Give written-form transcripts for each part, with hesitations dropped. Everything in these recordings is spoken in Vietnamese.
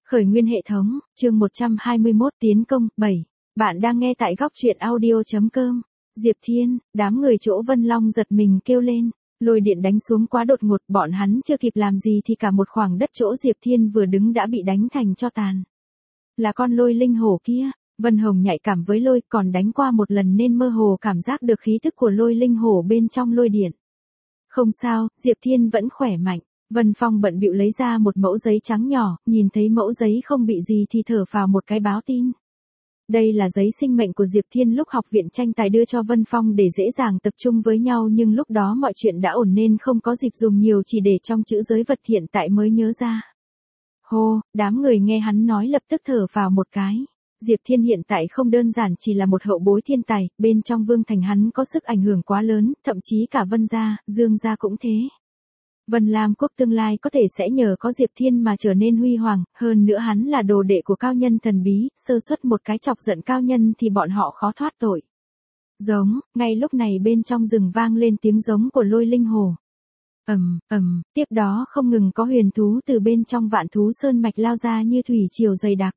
Khởi nguyên hệ thống, chương 121 tiến công, 7. Bạn đang nghe tại góc truyện audio.com. Diệp Thiên, đám người chỗ Vân Long giật mình kêu lên. Lôi điện đánh xuống quá đột ngột, bọn hắn chưa kịp làm gì thì cả một khoảng đất chỗ Diệp Thiên vừa đứng đã bị đánh thành tro tàn. Là con lôi linh hổ kia. Vân Hồng nhạy cảm với lôi, còn đánh qua một lần nên mơ hồ cảm giác được khí thức của lôi linh hổ bên trong lôi điện. Không sao, Diệp Thiên vẫn khỏe mạnh. Vân Phong bận bịu lấy ra một mẫu giấy trắng nhỏ, nhìn thấy mẫu giấy không bị gì thì thở phào một cái báo tin. Đây là giấy sinh mệnh của Diệp Thiên lúc học viện tranh tài đưa cho Vân Phong để dễ dàng tập trung với nhau, nhưng lúc đó mọi chuyện đã ổn nên không có dịp dùng nhiều, chỉ để trong chữ giới vật hiện tại mới nhớ ra. Hô, đám người nghe hắn nói lập tức thở vào một cái. Diệp Thiên hiện tại không đơn giản chỉ là một hậu bối thiên tài, bên trong Vương Thành hắn có sức ảnh hưởng quá lớn, thậm chí cả Vân gia, Dương gia cũng thế. Vân Lam quốc tương lai có thể sẽ nhờ có Diệp Thiên mà trở nên huy hoàng, hơn nữa hắn là đồ đệ của cao nhân thần bí, sơ suất một cái chọc giận cao nhân thì bọn họ khó thoát tội. Giống, ngay lúc này bên trong rừng vang lên tiếng giống của lôi linh hổ. Tiếp đó không ngừng có huyền thú từ bên trong Vạn Thú Sơn mạch lao ra như thủy triều dày đặc.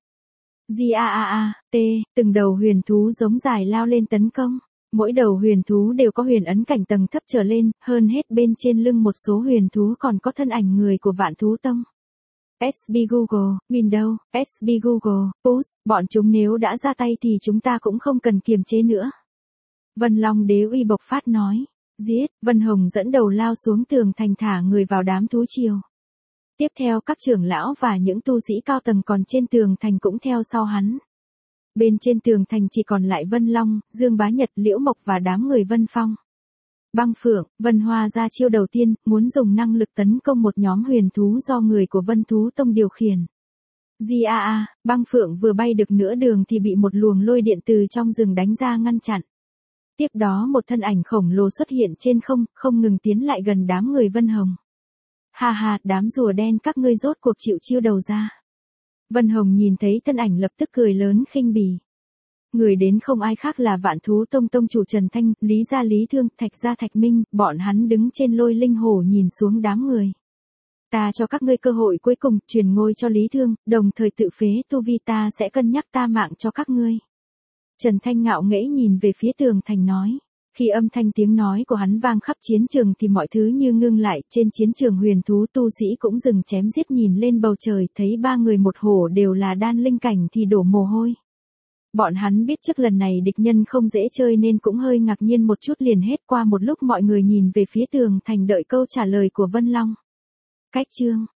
Từng đầu huyền thú giống dài lao lên tấn công. Mỗi đầu huyền thú đều có huyền ấn cảnh tầng thấp trở lên, hơn hết bên trên lưng một số huyền thú còn có thân ảnh người của Vạn Thú Tông. SB Google, Windows, SB Google, Push, bọn chúng nếu đã ra tay thì chúng ta cũng không cần kiềm chế nữa. Vân Long Đế uy bộc phát nói. Giết, Vân Hồng dẫn đầu lao xuống tường thành thả người vào đám thú triều. Tiếp theo các trưởng lão và những tu sĩ cao tầng còn trên tường thành cũng theo sau hắn. Bên trên tường thành chỉ còn lại Vân Long, Dương Bá Nhật, Liễu Mộc và đám người Vân Phong. Băng Phượng, Vân Hoa ra chiêu đầu tiên, muốn dùng năng lực tấn công một nhóm huyền thú do người của Vân Thú Tông điều khiển. Băng Phượng vừa bay được nửa đường thì bị một luồng lôi điện từ trong rừng đánh ra ngăn chặn. Tiếp đó một thân ảnh khổng lồ xuất hiện trên không, không ngừng tiến lại gần đám người Vân Hồng. Đám rùa đen các ngươi rốt cuộc chịu chiêu đầu ra. Vân Hồng nhìn thấy thân ảnh lập tức cười lớn khinh bỉ. Người đến không ai khác là Vạn Thú Tông tông chủ Trần Thanh, Lý gia Lý Thương, Thạch gia Thạch Minh, bọn hắn đứng trên lôi linh hổ nhìn xuống đám người. Ta cho các ngươi cơ hội cuối cùng, truyền ngôi cho Lý Thương, đồng thời tự phế tu vi, ta sẽ cân nhắc ta mạng cho các ngươi. Trần Thanh ngạo nghễ nhìn về phía tường thành nói. Khi âm thanh tiếng nói của hắn vang khắp chiến trường thì mọi thứ như ngưng lại, trên chiến trường huyền thú tu sĩ cũng dừng chém giết, nhìn lên bầu trời thấy ba người một hổ đều là đan linh cảnh thì đổ mồ hôi. Bọn hắn biết trước lần này địch nhân không dễ chơi nên cũng hơi ngạc nhiên một chút, liền hết qua một lúc mọi người nhìn về phía tường thành đợi câu trả lời của Vân Long. Cách chương